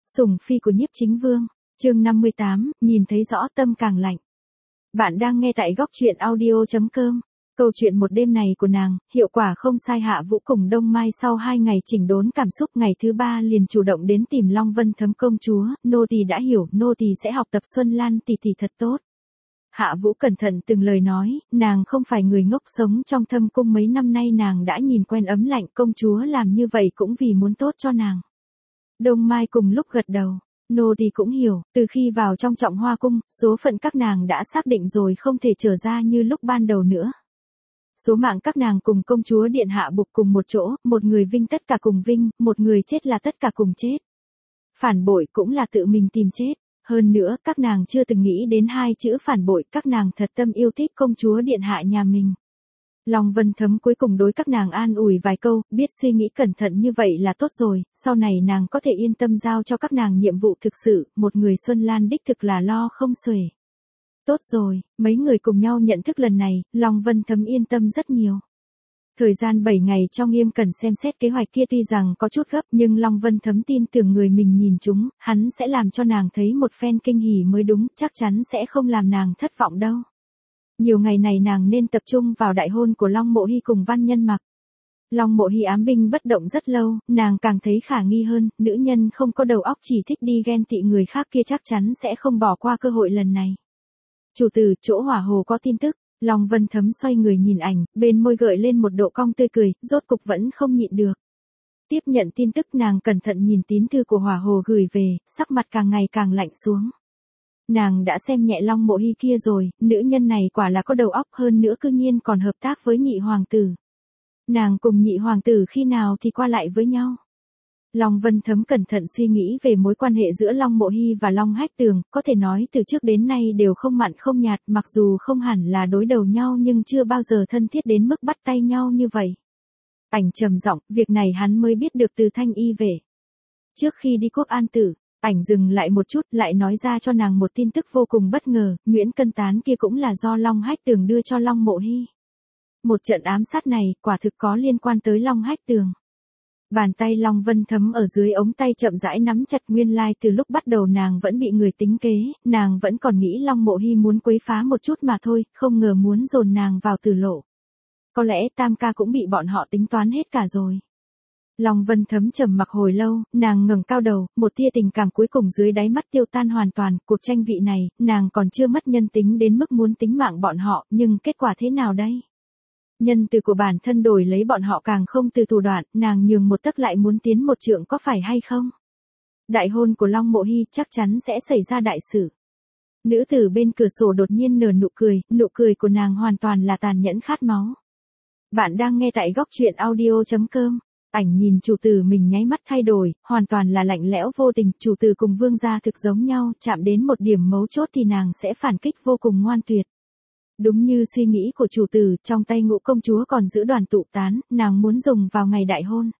Sủng phi của Nhiếp Chính Vương, chương 58, nhìn thấy rõ tâm càng lạnh. Bạn đang nghe tại góc truyện audio.com. Câu chuyện một đêm này của nàng, hiệu quả không sai. Hạ Vũ cùng Đông Mai sau 2 ngày chỉnh đốn cảm xúc, ngày thứ 3 liền chủ động đến tìm Long Vân Thấm công chúa. Nô tỳ đã hiểu, nô tỳ sẽ học tập Xuân Lan tỷ tỷ thật tốt. Hạ Vũ cẩn thận từng lời nói, nàng không phải người ngốc, sống trong thâm cung mấy năm nay nàng đã nhìn quen ấm lạnh, công chúa làm như vậy cũng vì muốn tốt cho nàng. Đông Mai cùng lúc gật đầu, nô tỳ cũng hiểu, từ khi vào trong Trọng Hoa cung, số phận các nàng đã xác định rồi, không thể trở ra như lúc ban đầu nữa. Số mạng các nàng cùng công chúa điện hạ buộc cùng một chỗ, một người vinh tất cả cùng vinh, một người chết là tất cả cùng chết. Phản bội cũng là tự mình tìm chết. Hơn nữa, các nàng chưa từng nghĩ đến 2 chữ phản bội, các nàng thật tâm yêu thích công chúa điện hạ nhà mình. Long Vân Thấm cuối cùng đối các nàng an ủi vài câu, biết suy nghĩ cẩn thận như vậy là tốt rồi, sau này nàng có thể yên tâm giao cho các nàng nhiệm vụ thực sự, một người Xuân Lan đích thực là lo không xuể. Tốt rồi, mấy người cùng nhau nhận thức lần này, Long Vân Thấm yên tâm rất nhiều. Thời gian 7 ngày cho nghiêm cẩn xem xét kế hoạch kia tuy rằng có chút gấp, nhưng Long Vân Thấm tin tưởng người mình nhìn chúng, hắn sẽ làm cho nàng thấy một phen kinh hỉ mới đúng, chắc chắn sẽ không làm nàng thất vọng đâu. Nhiều ngày này nàng nên tập trung vào đại hôn của Long Mộ Hy cùng Văn Nhân Mặc. Long Mộ Hy ám binh bất động rất lâu, nàng càng thấy khả nghi hơn, nữ nhân không có đầu óc chỉ thích đi ghen tị người khác kia chắc chắn sẽ không bỏ qua cơ hội lần này. Chủ tử, chỗ Hỏa Hồ có tin tức. Long Vân Thấm xoay người nhìn ảnh, bên môi gợi lên một độ cong tươi cười, rốt cục vẫn không nhịn được. Tiếp nhận tin tức, nàng cẩn thận nhìn tín thư của Hỏa Hồ gửi về, sắc mặt càng ngày càng lạnh xuống. Nàng đã xem nhẹ Long Mộ Hy kia rồi, nữ nhân này quả là có đầu óc, hơn nữa cư nhiên còn hợp tác với nhị hoàng tử. Nàng cùng nhị hoàng tử khi nào thì qua lại với nhau. Long Vân Thấm cẩn thận suy nghĩ về mối quan hệ giữa Long Mộ Hy và Long Hách Tường, có thể nói từ trước đến nay đều không mặn không nhạt, mặc dù không hẳn là đối đầu nhau nhưng chưa bao giờ thân thiết đến mức bắt tay nhau như vậy. Ảnh trầm giọng, việc này hắn mới biết được từ Thanh Y về. Trước khi đi Quốc An Tử, ảnh dừng lại một chút, lại nói ra cho nàng một tin tức vô cùng bất ngờ, Nguyễn Cân Tán kia cũng là do Long Hách Tường đưa cho Long Mộ Hy. Một trận ám sát này, quả thực có liên quan tới Long Hách Tường. Bàn tay Long Vân Thấm ở dưới ống tay chậm rãi nắm chặt, nguyên lai từ lúc bắt đầu nàng vẫn bị người tính kế, nàng vẫn còn nghĩ Long Mộ Hy muốn quấy phá một chút mà thôi, không ngờ muốn dồn nàng vào tử lộ. Có lẽ Tam ca cũng bị bọn họ tính toán hết cả rồi. Long Vân Thấm trầm mặc hồi lâu, nàng ngẩng cao đầu, một tia tình cảm cuối cùng dưới đáy mắt tiêu tan hoàn toàn, cuộc tranh vị này, nàng còn chưa mất nhân tính đến mức muốn tính mạng bọn họ, nhưng kết quả thế nào đây? Nhân từ của bản thân đổi lấy bọn họ càng không từ thủ đoạn, nàng nhường một tấc lại muốn tiến một trượng, có phải hay không? Đại hôn của Long Mộ Hy chắc chắn sẽ xảy ra đại sự. Nữ tử bên cửa sổ đột nhiên nở nụ cười của nàng hoàn toàn là tàn nhẫn khát máu. Bạn đang nghe tại góc truyện audio.com. Ảnh nhìn chủ tử mình nháy mắt thay đổi, hoàn toàn là lạnh lẽo vô tình, chủ tử cùng vương gia thực giống nhau, chạm đến một điểm mấu chốt thì nàng sẽ phản kích vô cùng ngoan tuyệt. Đúng như suy nghĩ của chủ tử, trong tay Ngũ công chúa còn giữ đoàn tụ tán, nàng muốn dùng vào ngày đại hôn.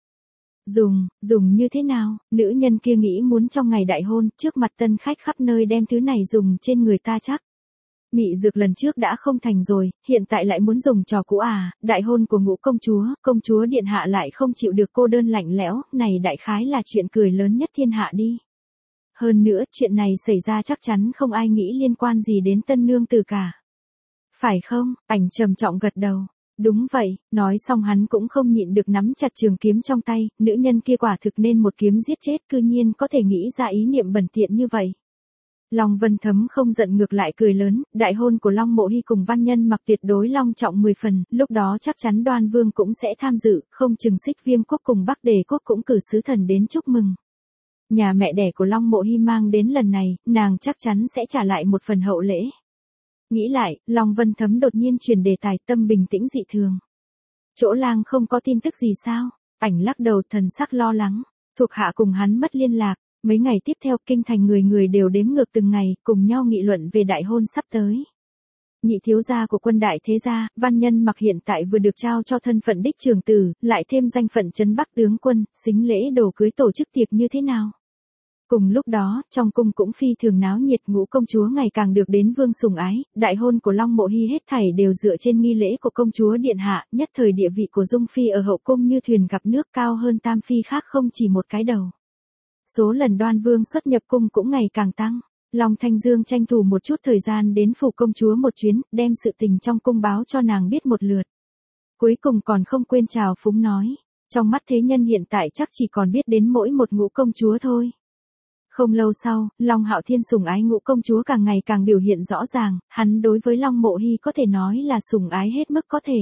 Dùng như thế nào? Nữ nhân kia nghĩ muốn trong ngày đại hôn, trước mặt tân khách khắp nơi đem thứ này dùng trên người ta chắc. Mị dược lần trước đã không thành rồi, hiện tại lại muốn dùng trò cũ à? Đại hôn của Ngũ công chúa điện hạ lại không chịu được cô đơn lạnh lẽo, này đại khái là chuyện cười lớn nhất thiên hạ đi. Hơn nữa, chuyện này xảy ra chắc chắn không ai nghĩ liên quan gì đến tân nương tử cả. Phải không? Ảnh trầm trọng gật đầu. Đúng vậy, nói xong hắn cũng không nhịn được nắm chặt trường kiếm trong tay, nữ nhân kia quả thực nên một kiếm giết chết, cư nhiên có thể nghĩ ra ý niệm bẩn tiện như vậy. Long Vân Thấm không giận ngược lại cười lớn, đại hôn của Long Mộ Hy cùng Văn Nhân Mặc tuyệt đối long trọng 10 phần, lúc đó chắc chắn Đoan Vương cũng sẽ tham dự, không chừng Xích Viêm quốc cùng Bắc Đề quốc cũng cử sứ thần đến chúc mừng. Nhà mẹ đẻ của Long Mộ Hy mang đến lần này, nàng chắc chắn sẽ trả lại một phần hậu lễ. Nghĩ lại, Long Vân Thấm đột nhiên chuyển đề tài, tâm bình tĩnh dị thường. Chỗ lang không có tin tức gì sao? Ảnh lắc đầu, thần sắc lo lắng. Thuộc hạ cùng hắn mất liên lạc. Mấy ngày tiếp theo, kinh thành người đều đếm ngược từng ngày, cùng nhau nghị luận về đại hôn sắp tới. Nhị thiếu gia của Quân Đại Thế Gia, Văn Nhân Mặc hiện tại vừa được trao cho thân phận đích trưởng tử, lại thêm danh phận trấn Bắc tướng quân, xính lễ đồ cưới tổ chức tiệc như thế nào? Cùng lúc đó, trong cung cũng phi thường náo nhiệt, Ngũ công chúa ngày càng được đến vương sủng ái, đại hôn của Long Mộ Hy hết thảy đều dựa trên nghi lễ của công chúa điện hạ, nhất thời địa vị của Dung phi ở hậu cung như thuyền gặp nước, cao hơn Tam phi khác không chỉ một cái đầu. Số lần Đoan Vương xuất nhập cung cũng ngày càng tăng. Long Thanh Dương tranh thủ một chút thời gian đến phủ công chúa một chuyến, đem sự tình trong cung báo cho nàng biết một lượt. Cuối cùng còn không quên chào phúng nói, trong mắt thế nhân hiện tại chắc chỉ còn biết đến mỗi một Ngũ công chúa thôi. Không lâu sau, Long Hạo Thiên sủng ái Ngũ công chúa càng ngày càng biểu hiện rõ ràng, hắn đối với Long Mộ Hy có thể nói là sủng ái hết mức có thể.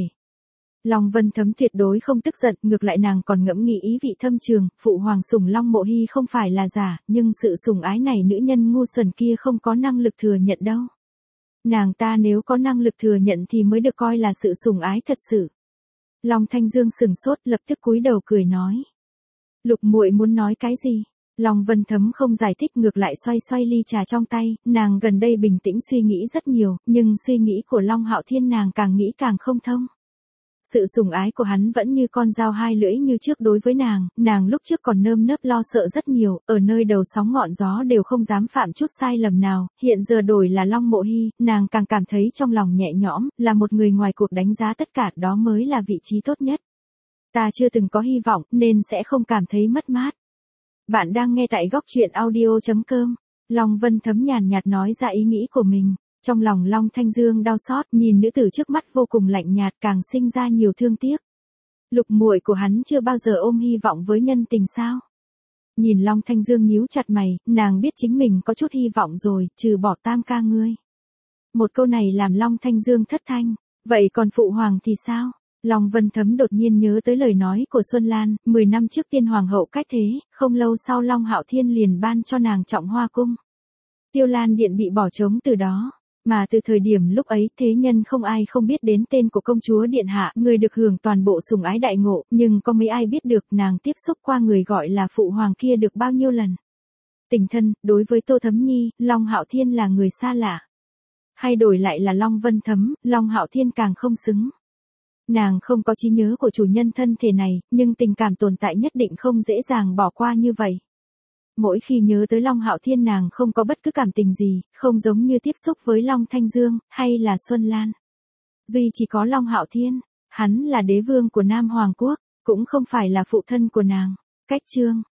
Long Vân Thấm tuyệt đối không tức giận, ngược lại nàng còn ngẫm nghĩ ý vị thâm trường, phụ hoàng sủng Long Mộ Hy không phải là giả, nhưng sự sủng ái này nữ nhân ngu xuẩn kia không có năng lực thừa nhận đâu. Nàng ta nếu có năng lực thừa nhận thì mới được coi là sự sủng ái thật sự. Long Thanh Dương sừng sốt, lập tức cúi đầu cười nói. Lục muội muốn nói cái gì? Long Vân Thấm không giải thích, ngược lại xoay xoay ly trà trong tay, nàng gần đây bình tĩnh suy nghĩ rất nhiều, nhưng suy nghĩ của Long Hạo Thiên nàng càng nghĩ càng không thông. Sự sủng ái của hắn vẫn như con dao hai lưỡi như trước đối với nàng lúc trước còn nơm nớp lo sợ rất nhiều, ở nơi đầu sóng ngọn gió đều không dám phạm chút sai lầm nào, hiện giờ đổi là Long Mộ Hy, nàng càng cảm thấy trong lòng nhẹ nhõm, là một người ngoài cuộc đánh giá tất cả, đó mới là vị trí tốt nhất. Ta chưa từng có hy vọng, nên sẽ không cảm thấy mất mát. Bạn đang nghe tại góc truyện audio.com. Long Vân Thấm nhàn nhạt nói ra ý nghĩ của mình. Trong lòng Long Thanh Dương đau xót, nhìn nữ tử trước mắt vô cùng lạnh nhạt, càng sinh ra nhiều thương tiếc. Lục muội của hắn chưa bao giờ ôm hy vọng với nhân tình sao? Nhìn Long Thanh Dương nhíu chặt mày, nàng biết chính mình có chút hy vọng rồi, trừ bỏ Tam ca ngươi. Một câu này làm Long Thanh Dương thất thanh. Vậy còn phụ hoàng thì sao? Long Vân Thấm đột nhiên nhớ tới lời nói của Xuân Lan, 10 năm trước tiên hoàng hậu cách thế, không lâu sau Long Hạo Thiên liền ban cho nàng Trọng Hoa cung. Tiêu Lan điện bị bỏ trống từ đó. Mà từ thời điểm lúc ấy, thế nhân không ai không biết đến tên của công chúa điện hạ, người được hưởng toàn bộ sủng ái đại ngộ, nhưng có mấy ai biết được nàng tiếp xúc qua người gọi là phụ hoàng kia được bao nhiêu lần. Tình thân, đối với Tô Thấm Nhi, Long Hạo Thiên là người xa lạ. Hay đổi lại là Long Vân Thấm, Long Hạo Thiên càng không xứng. Nàng không có trí nhớ của chủ nhân thân thể này, nhưng tình cảm tồn tại nhất định không dễ dàng bỏ qua như vậy. Mỗi khi nhớ tới Long Hạo Thiên nàng không có bất cứ cảm tình gì, không giống như tiếp xúc với Long Thanh Dương, hay là Xuân Lan. Duy chỉ có Long Hạo Thiên, hắn là đế vương của Nam Hoàng Quốc, cũng không phải là phụ thân của nàng. Cách chương